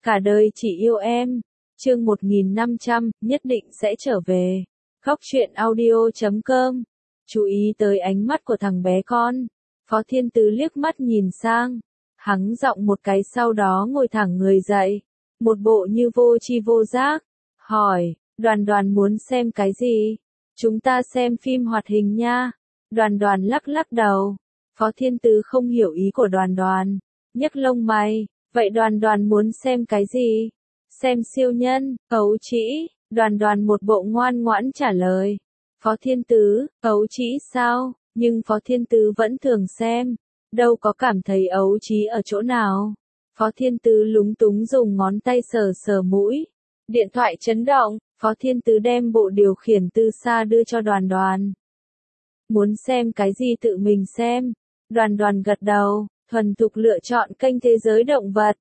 Cả đời chỉ yêu em. Chương 1500, nhất định sẽ trở về. Khóc chuyện audio.com. Chú ý tới ánh mắt của thằng bé con. Phó Thiên Tứ liếc mắt nhìn sang. Hắng giọng một cái sau đó ngồi thẳng người dậy. Một bộ như vô tri vô giác. Hỏi, Đoàn Đoàn muốn xem cái gì? Chúng ta xem phim hoạt hình nha. Đoàn Đoàn lắc lắc đầu. Phó Thiên Tứ không hiểu ý của Đoàn Đoàn. Nhấc lông mày. Vậy Đoàn Đoàn muốn xem cái gì? Xem siêu nhân, ấu trĩ. Đoàn Đoàn một bộ ngoan ngoãn trả lời. Phó Thiên Tứ, ấu trĩ sao? Nhưng Phó Thiên Tứ vẫn thường xem. Đâu có cảm thấy ấu trĩ ở chỗ nào. Phó Thiên Tứ lúng túng dùng ngón tay sờ sờ mũi. Điện thoại chấn động, Phó Thiên Tứ đem bộ điều khiển từ xa đưa cho Đoàn Đoàn. Muốn xem cái gì tự mình xem. Đoàn Đoàn gật đầu, thuần thục lựa chọn kênh Thế giới động vật.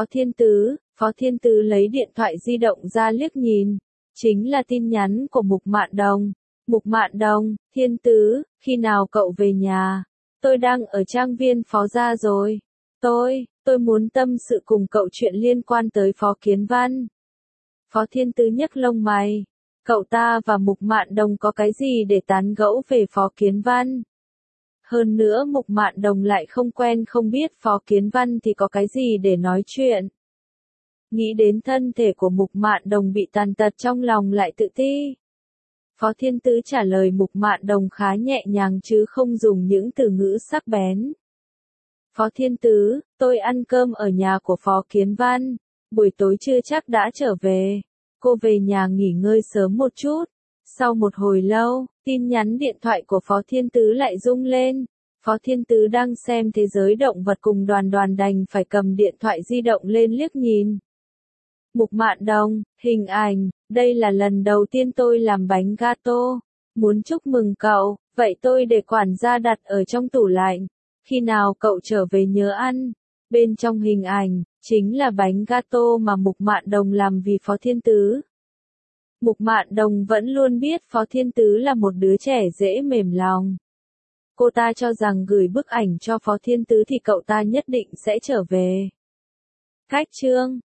Phó Thiên Tứ lấy điện thoại di động ra liếc nhìn. Chính là tin nhắn của Mục Mạn Đồng. Mục Mạn Đồng, Thiên Tứ, khi nào cậu về nhà? Tôi đang ở trang viên Phó gia rồi. Tôi muốn tâm sự cùng cậu chuyện liên quan tới Phó Kiến Văn. Phó Thiên Tứ nhấc lông mày. Cậu ta và Mục Mạn Đồng có cái gì để tán gẫu về Phó Kiến Văn? Hơn nữa Mục Mạn Đồng lại không quen không biết Phó Kiến Văn thì có cái gì để nói chuyện. Nghĩ đến thân thể của Mục Mạn Đồng bị tàn tật trong lòng lại tự ti. Phó Thiên Tứ trả lời Mục Mạn Đồng khá nhẹ nhàng chứ không dùng những từ ngữ sắc bén. Phó Thiên Tứ, tôi ăn cơm ở nhà của Phó Kiến Văn. Buổi tối chưa chắc đã trở về. Cô về nhà nghỉ ngơi sớm một chút. Sau một hồi lâu, tin nhắn điện thoại của Phó Thiên Tứ lại rung lên. Phó Thiên Tứ đang xem Thế giới động vật cùng Đoàn Đoàn đành phải cầm điện thoại di động lên liếc nhìn. Mục Mạn Đồng, hình ảnh, đây là lần đầu tiên tôi làm bánh gato. Muốn chúc mừng cậu, vậy tôi để quản gia đặt ở trong tủ lạnh. Khi nào cậu trở về nhớ ăn. Bên trong hình ảnh, chính là bánh gato mà Mục Mạn Đồng làm vì Phó Thiên Tứ. Mục Mạn Đồng vẫn luôn biết Phó Thiên Tứ là một đứa trẻ dễ mềm lòng. Cô ta cho rằng gửi bức ảnh cho Phó Thiên Tứ thì cậu ta nhất định sẽ trở về. Cách chương